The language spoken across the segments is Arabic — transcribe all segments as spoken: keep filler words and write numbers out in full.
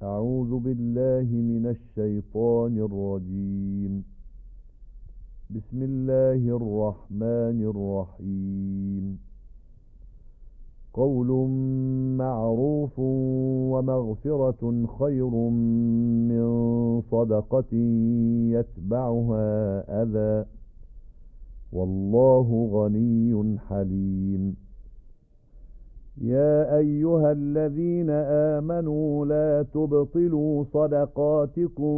أعوذ بالله من الشيطان الرجيم. بسم الله الرحمن الرحيم. قول معروف ومغفرة خير من صدقة يتبعها أذى، والله غني حليم. يا أيها الذين آمنوا لا تبطلوا صدقاتكم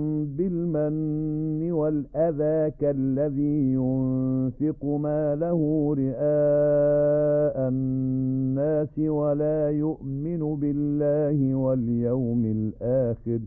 بالمن والأذى كالذي ينفق ماله رئاء الناس ولا يؤمن بالله واليوم الآخر،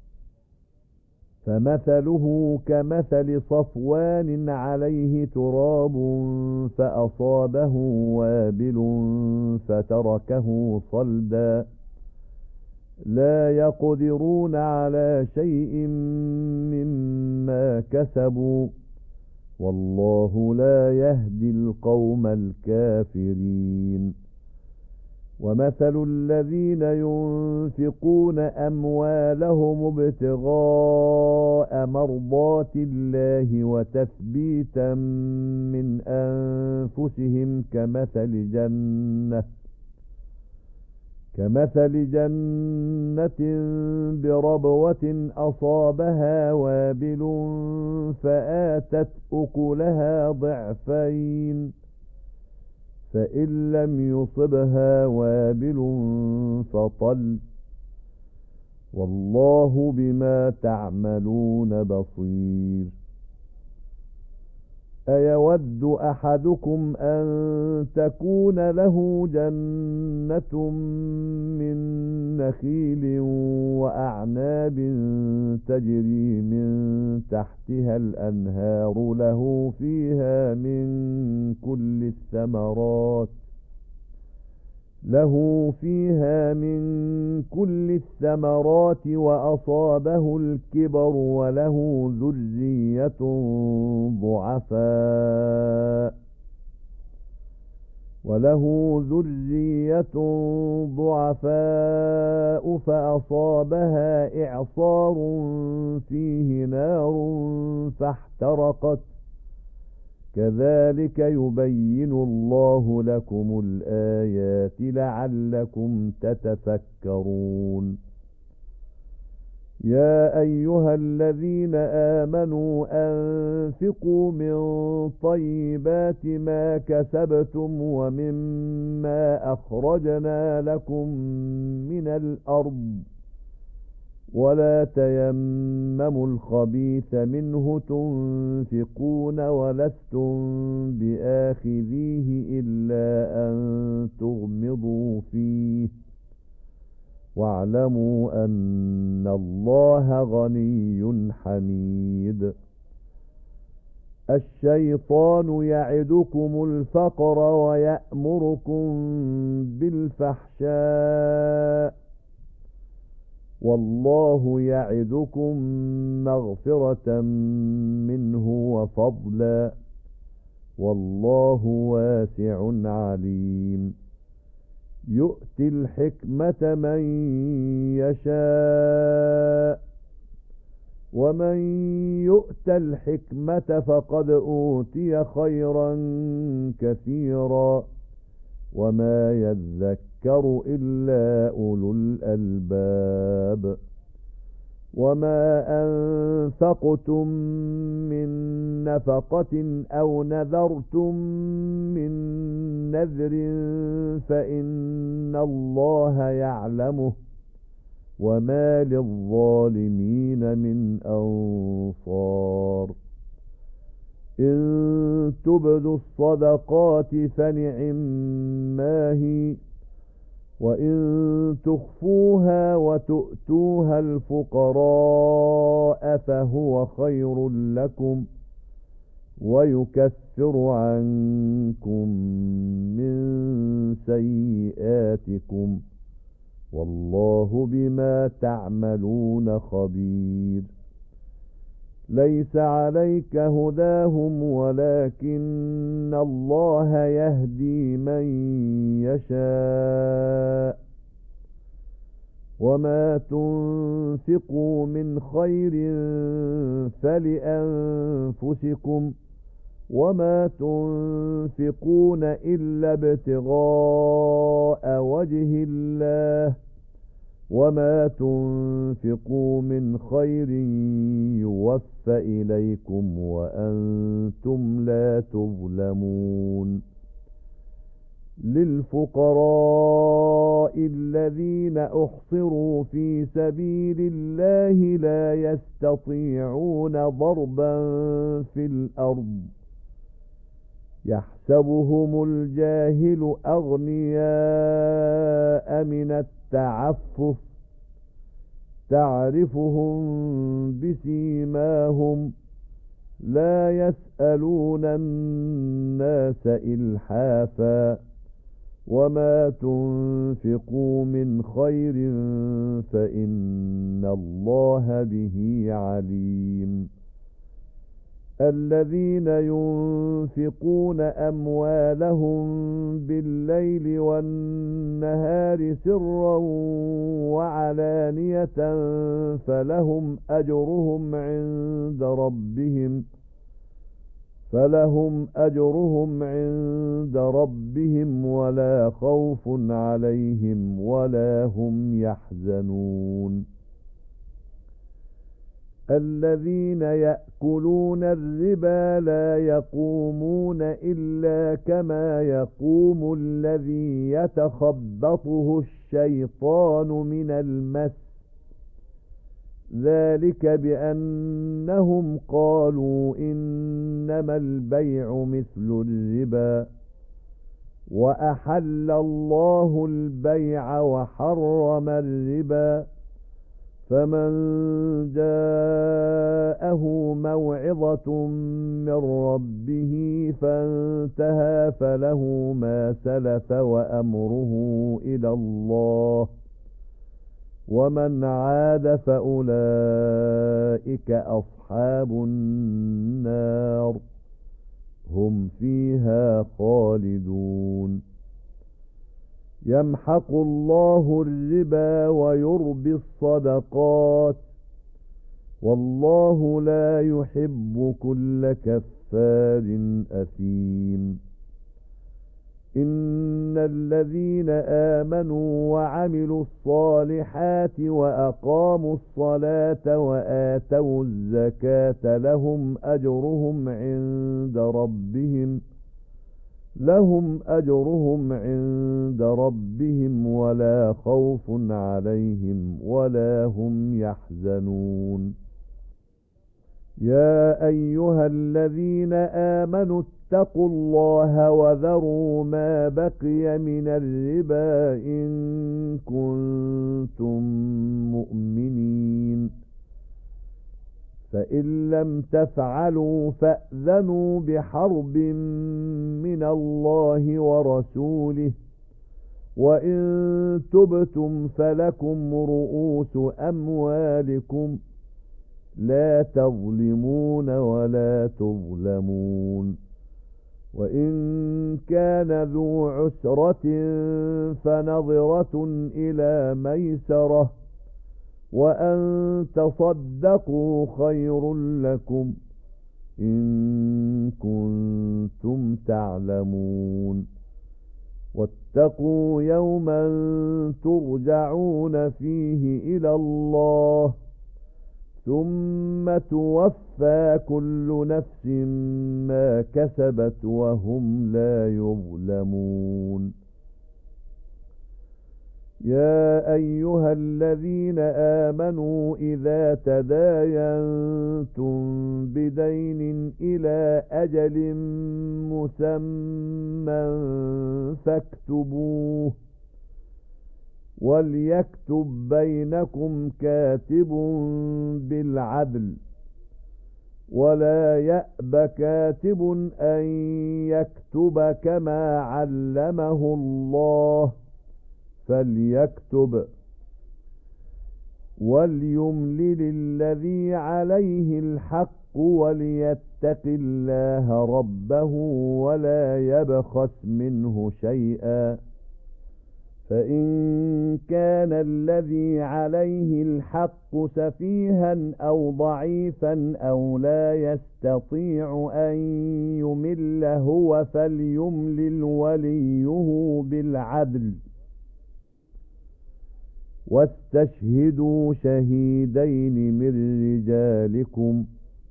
فمثله كمثل صفوان عليه تراب فأصابه وابل فتركه صلدا، لا يقدرون على شيء مما كسبوا، والله لا يهدي القوم الكافرين. ومثل الذين ينفقون أموالهم ابتغاء مرضات الله وتثبيتا من أنفسهم كمثل جنة كمثل جنة بربوة أصابها وابل فآتت أكلها ضعفين، فإن لم يصبها وابل فطل، والله بما تعملون بصير. أيود أحدكم أن تكون له جنة من نخيل وأعناب تجري من تحتها الأنهار له فيها من كل الثمرات له فيها من كل الثمرات وأصابه الكبر وله ذرية ضعفاء وله ذرية ضعفاء فأصابها إعصار فيه نار فاحترقت، كذلك يبين الله لكم الآيات لعلكم تتفكرون. يا أيها الذين آمنوا أنفقوا من طيبات ما كسبتم ومما أخرجنا لكم من الأرض، ولا تيمموا الخبيث منه تنفقون ولستم بآخذيه إلا أن تغمضوا فيه، واعلموا أن الله غني حميد. الشيطان يعدكم الفقر ويأمركم بالفحشاء، والله يعدكم مغفرة منه وفضلا، والله واسع عليم. يؤتي الحكمة من يشاء، ومن يؤت الحكمة فقد أوتي خيرا كثيرا، وما يذكر إلا أولو الألباب. وما أنفقتم من نفقة أو نذرتم من نذر فإن الله يعلمه، وما للظالمين من أنصار. إن تبدوا الصدقات فنعما هي، وإن تخفوها وتؤتوها الفقراء فهو خير لكم، ويكفر عنكم من سيئاتكم، والله بما تعملون خبير. ليس عليك هداهم ولكن الله يهدي من يشاء، وما تنفقوا من خير فلأنفسكم وما تنفقون إلا ابتغاء وجه الله وما تنفقوا من خير يوفى إليكم وأنتم لا تظلمون للفقراء الذين أحصروا في سبيل الله لا يستطيعون ضربا في الأرض يحسبهم الجاهل أغنياء من التعفف تعرفهم بسيماهم لا يسألون الناس إلحافا وما تنفقوا من خير فإن الله به عليم الذين ينفقون أموالهم بالليل والنهار سرا وعلانية فلهم أجرهم عند ربهم فلهم أجرهم عند ربهم ولا خوف عليهم ولا هم يحزنون الذين يأكلون الربا لا يقومون إلا كما يقوم الذي يتخبطه الشيطان من المس ذلك بأنهم قالوا إنما البيع مثل الربا وأحل الله البيع وحرم الربا فمن جاءه موعظة من ربه فانتهى فله ما سلف وأمره إلى الله ومن عاد فأولئك أصحاب النار هم فيها خالدون يمحق الله الربا ويربي الصدقات والله لا يحب كل كفار أثيم إن الذين آمنوا وعملوا الصالحات وأقاموا الصلاة وآتوا الزكاة لهم أجرهم عند ربهم لهم أجرهم عند ربهم ولا خوف عليهم ولا هم يحزنون يا أيها الذين آمنوا اتقوا الله وذروا ما بقي من الربا إن كنتم مؤمنين فإن لم تفعلوا فأذنوا بحرب من الله ورسوله وإن تبتم فلكم رؤوس أموالكم لا تظلمون ولا تظلمون وإن كان ذو عسرة فنظرة إلى ميسرة وأن تصدقوا خير لكم إن كنتم تعلمون واتقوا يوما ترجعون فيه إلى الله ثم توفى كل نفس ما كسبت وهم لا يظلمون يا أيها الذين آمنوا إذا تداينتم بدين إلى أجل مسمى فاكتبوه وليكتب بينكم كاتب بالعدل ولا يأب كاتب أن يكتب كما علمه الله فليكتب وليملل الذي عليه الحق وليتق الله ربه ولا يبخس منه شيئا فإن كان الذي عليه الحق سفيها أو ضعيفا أو لا يستطيع أن يمل هو فليملل وليه بالعدل واستشهدوا شهيدين من رجالكم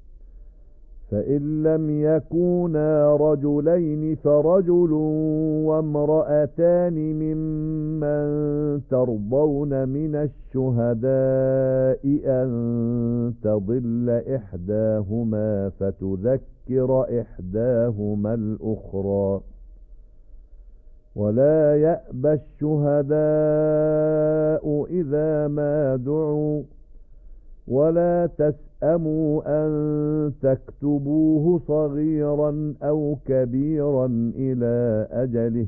فإن لم يكونا رجلين فرجل وامرأتان ممن ترضون من الشهداء أن تضل إحداهما فتذكر إحداهما الأخرى ولا يأبى الشهداء إذا ما دعوا ولا تسأموا أن تكتبوه صغيرا أو كبيرا إلى أجله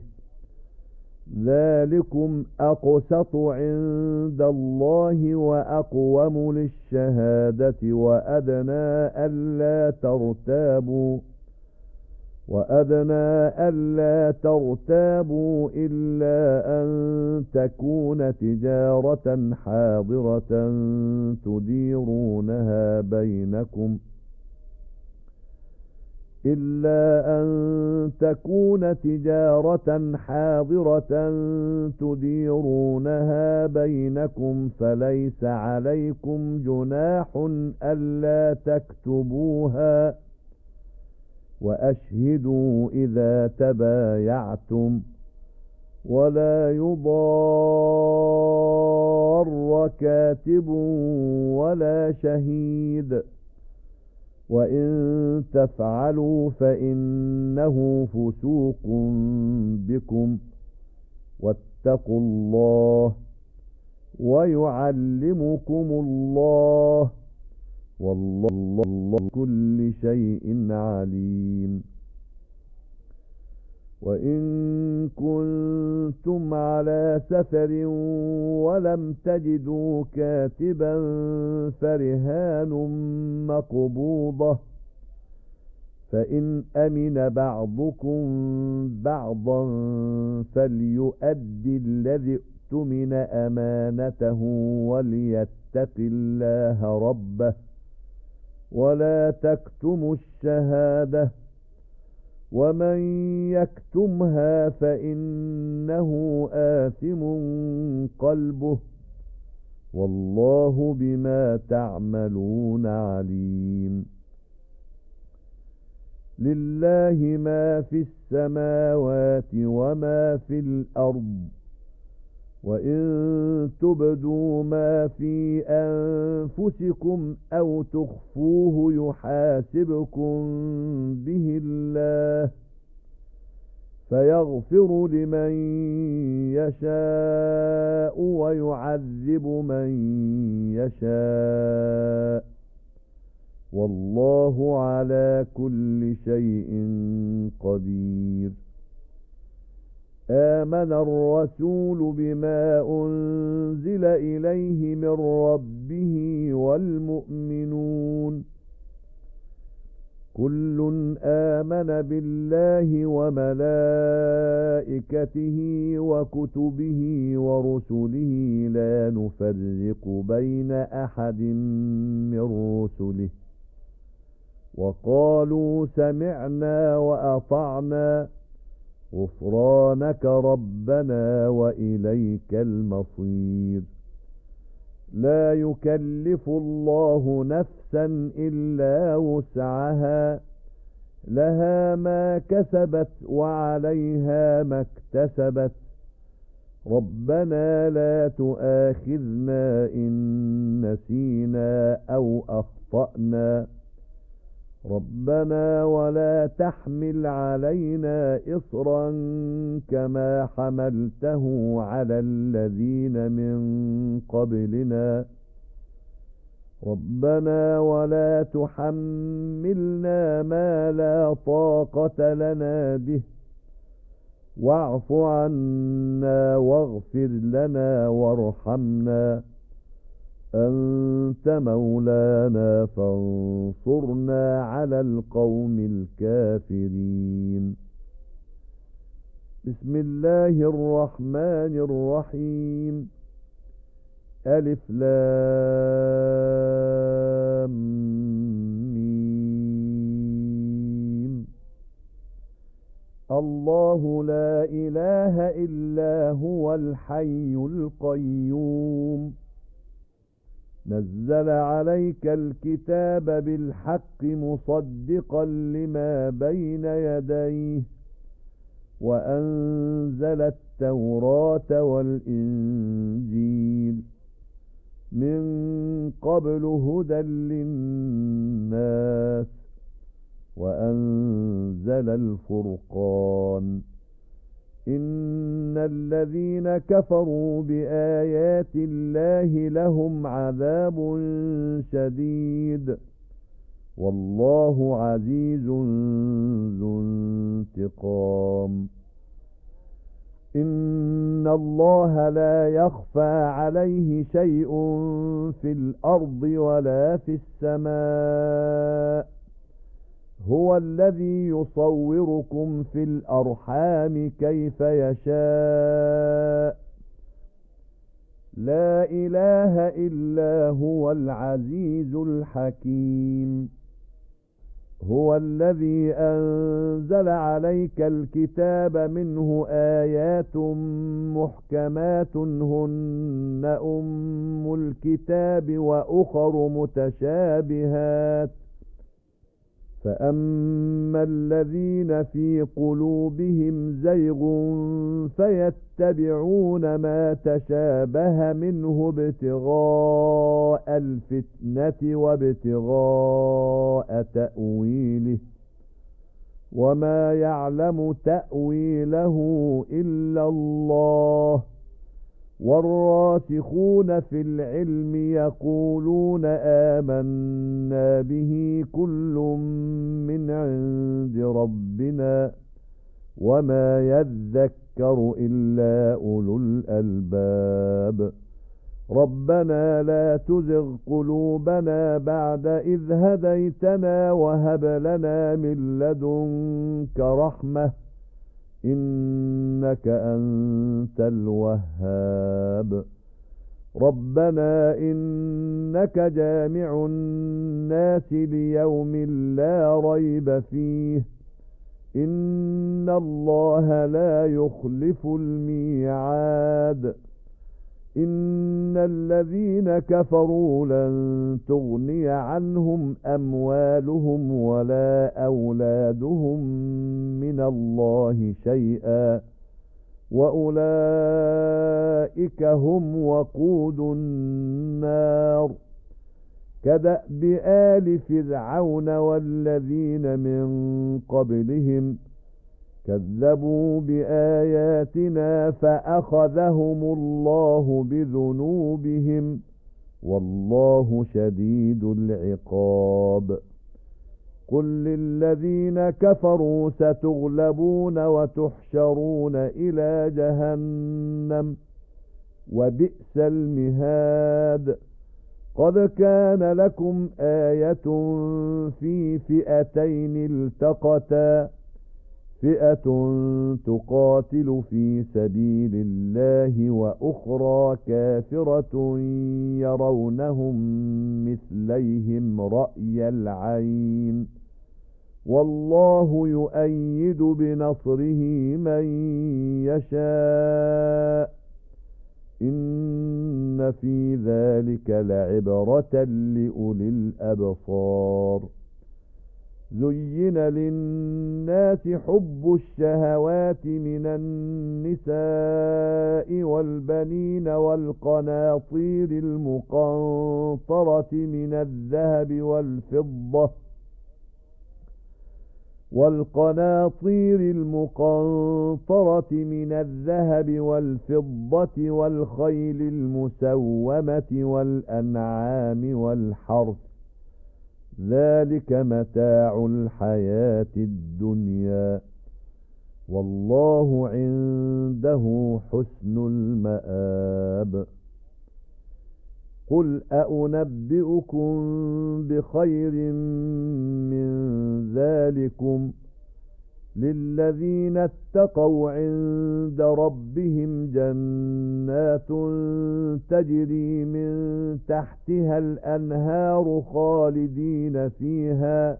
ذلكم أقسط عند الله وأقوم للشهادة وأدنى ألا ترتابوا وأدنى ألا ترتابوا إلا أن تكون تجارة حاضرة تديرونها بينكم إلا أن تكون تجارة حاضرة تديرونها بينكم فليس عليكم جناح ألا تكتبوها وأشهدوا إذا تبايعتم ولا يضار كاتب ولا شهيد وإن تفعلوا فإنه فسوق بكم واتقوا الله ويعلمكم الله والله كل شيء عليم وإن كنتم على سفر ولم تجدوا كاتبا فرهان مقبوضة فإن أمن بعضكم بعضا فليؤدي الذي اؤتمن أمانته وليتق الله ربه ولا تكتموا الشهادة ومن يكتمها فإنه آثم قلبه والله بما تعملون عليم لله ما في السماوات وما في الأرض وإن تبدوا ما في أنفسكم أو تخفوه يحاسبكم به الله فيغفر لمن يشاء ويعذب من يشاء والله على كل شيء قدير آمن الرسول بما أنزل إليه من ربه والمؤمنون كل آمن بالله وملائكته وكتبه ورسله لا نفرق بين أحد من رسله وقالوا سمعنا وأطعنا غفرانك ربنا وإليك المصير لا يكلف الله نفسا إلا وسعها لها ما كسبت وعليها ما اكتسبت ربنا لا تؤاخذنا إن نسينا أو أخطأنا ربنا ولا تحمل علينا إصرا كما حملته على الذين من قبلنا ربنا ولا تحملنا ما لا طاقة لنا به واعف عنا واغفر لنا وارحمنا أنت مولانا فانصرنا على القوم الكافرين بسم الله الرحمن الرحيم ألف لام ميم. الله لا إله إلا هو الحي القيوم نزل عليك الكتاب بالحق مصدقا لما بين يديه وأنزل التوراة والإنجيل من قبل هدى للناس وأنزل الفرقان إن الذين كفروا بآيات الله لهم عذاب شديد والله عزيز ذو انتقام إن الله لا يخفى عليه شيء في الأرض ولا في السماء هو الذي يصوركم في الأرحام كيف يشاء لا إله إلا هو العزيز الحكيم هو الذي أنزل عليك الكتاب منه آيات محكمات هن أم الكتاب وأخر متشابهات فأما الذين في قلوبهم زيغ فيتبعون ما تشابه منه ابتغاء الفتنة وابتغاء تأويله وما يعلم تأويله إلا الله والراسخون في العلم يقولون آمنا به كل من عند ربنا وما يذكر إلا أولو الألباب ربنا لا تزغ قلوبنا بعد إذ هديتنا وهب لنا من لدنك رحمة إنك أنت الوهاب ربنا إنك جامع الناس ليوم لا ريب فيه إن الله لا يخلف الميعاد إن الذين كفروا لن تغني عنهم أموالهم ولا أولادهم من الله شيئا وأولئك هم وقود النار كدأب آل فرعون والذين من قبلهم كذبوا بآياتنا فأخذهم الله بذنوبهم والله شديد العقاب قل للذين كفروا ستغلبون وتحشرون إلى جهنم وبئس المهاد قد كان لكم آية في فئتين التقتا فئة تقاتل في سبيل الله وأخرى كافرة يرونهم مثليهم رأي العين والله يؤيد بنصره من يشاء إن في ذلك لعبرة لأولي الأبصار زين للناس حب الشهوات من النساء والبنين والقناطير المقنطرة من الذهب والفضة والقناطير المقنطرة من الذهب والفضة والخيل المسومة والأنعام والحرث ذلك متاع الحياة الدنيا والله عنده حسن المآب قل أأنبئكم بخير من ذلكم للذين اتقوا عند ربهم جنات تجري من تحتها الأنهار خالدين فيها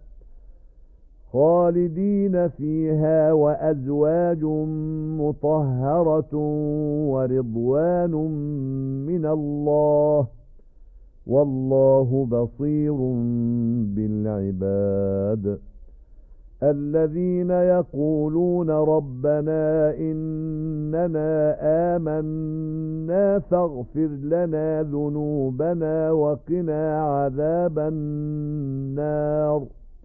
خالدين فيها وأزواج مطهرة ورضوان من الله والله بصير بالعباد الذين يقولون ربنا إننا آمنا فاغفر لنا ذنوبنا وقنا عذاب النار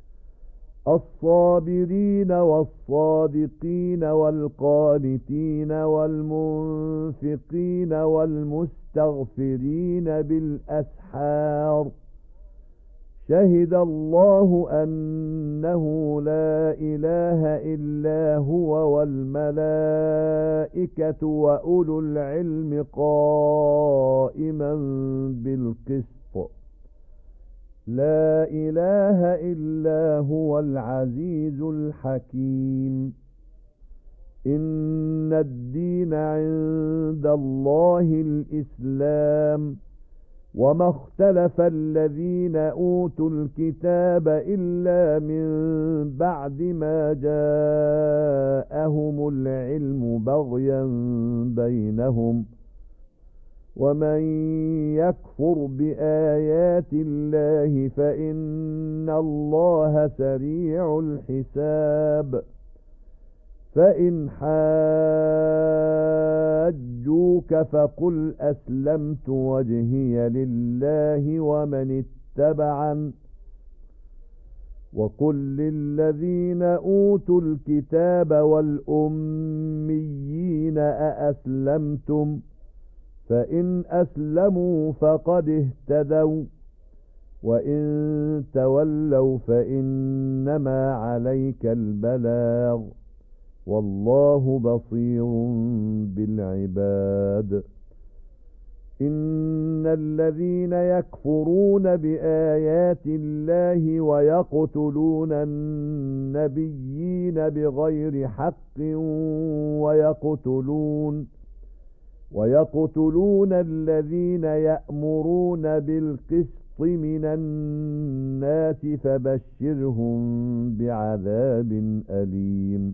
الصابرين والصادقين والقانتين والمنفقين والمستغفرين بالأسحار شهد الله أنه لا إله إلا هو والملائكة وأولو العلم قائما بالقسط لا إله إلا هو العزيز الحكيم إن الدين عند الله الإسلام وما اختلف الذين أوتوا الكتاب إلا من بعد ما جاءهم العلم بغيا بينهم ومن يكفر بآيات الله فإن الله سريع الحساب فإن حاجوك فقل أسلمت وجهي لله ومن اتبعن وقل للذين أوتوا الكتاب والأميين أأسلمتم فإن أسلموا فقد اهتدوا وإن تولوا فإنما عليك البلاغ والله بصير بالعباد إن الذين يكفرون بآيات الله ويقتلون النبيين بغير حق ويقتلون ويقتلون الذين يأمرون بالقسط من الناس فبشرهم بعذاب أليم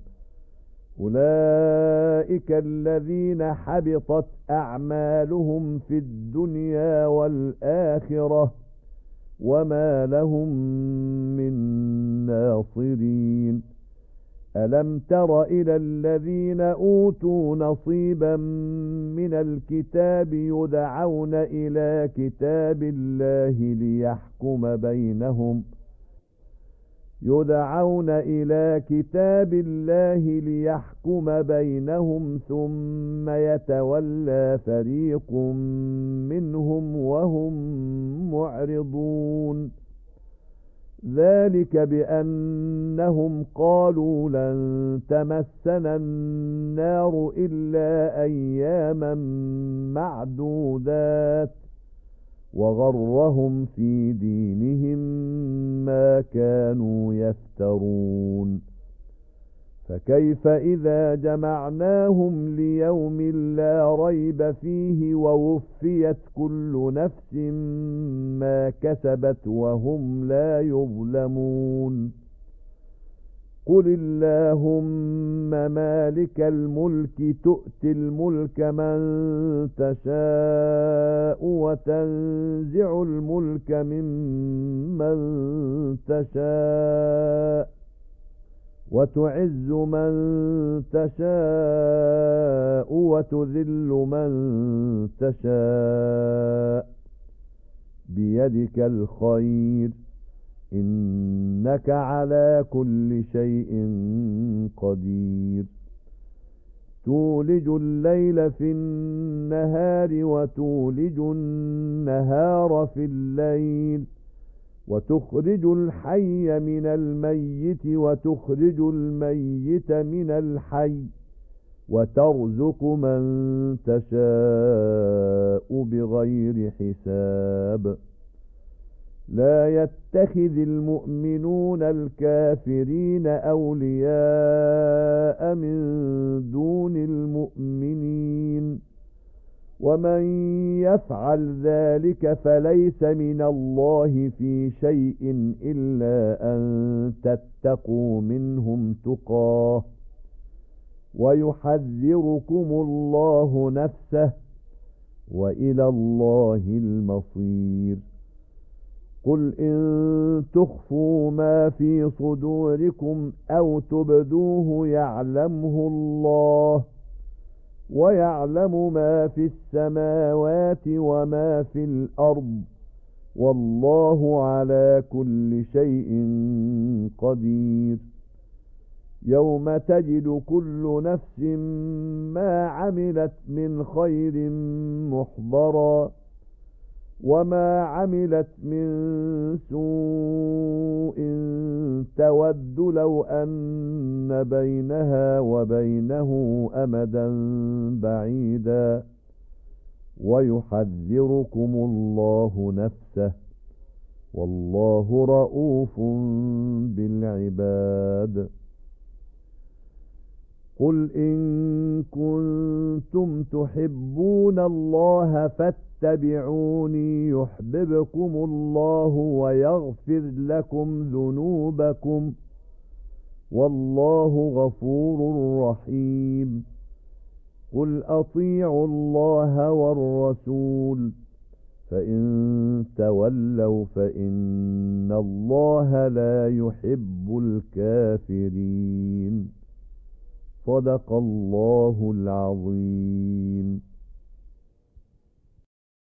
أولئك الذين حبطت أعمالهم في الدنيا والآخرة وما لهم من ناصرين ألم تر إلى الذين أوتوا نصيبا من الكتاب يدعون إلى كتاب الله ليحكم بينهم يدعون إلى كتاب الله ليحكم بينهم ثم يتولى فريق منهم وهم معرضون ذلك بأنهم قالوا لن تمسنا النار إلا أياما معدودات وغرهم في دينهم ما كانوا يفترون فكيف إذا جمعناهم ليوم لا ريب فيه ووفيت كل نفس ما كسبت وهم لا يظلمون قل اللهم مالك الملك تؤتي الملك من تشاء وتنزع الملك ممن تشاء وتعز من تشاء وتذل من تشاء بيدك الخير إنك على كل شيء قدير تولج الليل في النهار وتولج النهار في الليل وتخرج الحي من الميت وتخرج الميت من الحي وترزق من تشاء بغير حساب لا يتخذ المؤمنون الكافرين أولياء من دون المؤمنين ومن يفعل ذلك فليس من الله في شيء إلا أن تتقوا منهم تقاه ويحذركم الله نفسه وإلى الله المصير قل إن تخفوا ما في صدوركم أو تبدوه يعلمه الله ويعلم ما في السماوات وما في الأرض والله على كل شيء قدير يوم تجد كل نفس ما عملت من خير محضرا وما عملت من سوء تود لو أن بينها وبينه أمدا بعيدا ويحذركم الله نفسه والله رؤوف بالعباد قل إن كنتم تحبون الله فاتبعوني يحببكم الله ويغفر لكم ذنوبكم والله غفور رحيم قل أطيعوا الله والرسول فإن تولوا فإن الله لا يحب الكافرين صدق الله العظيم.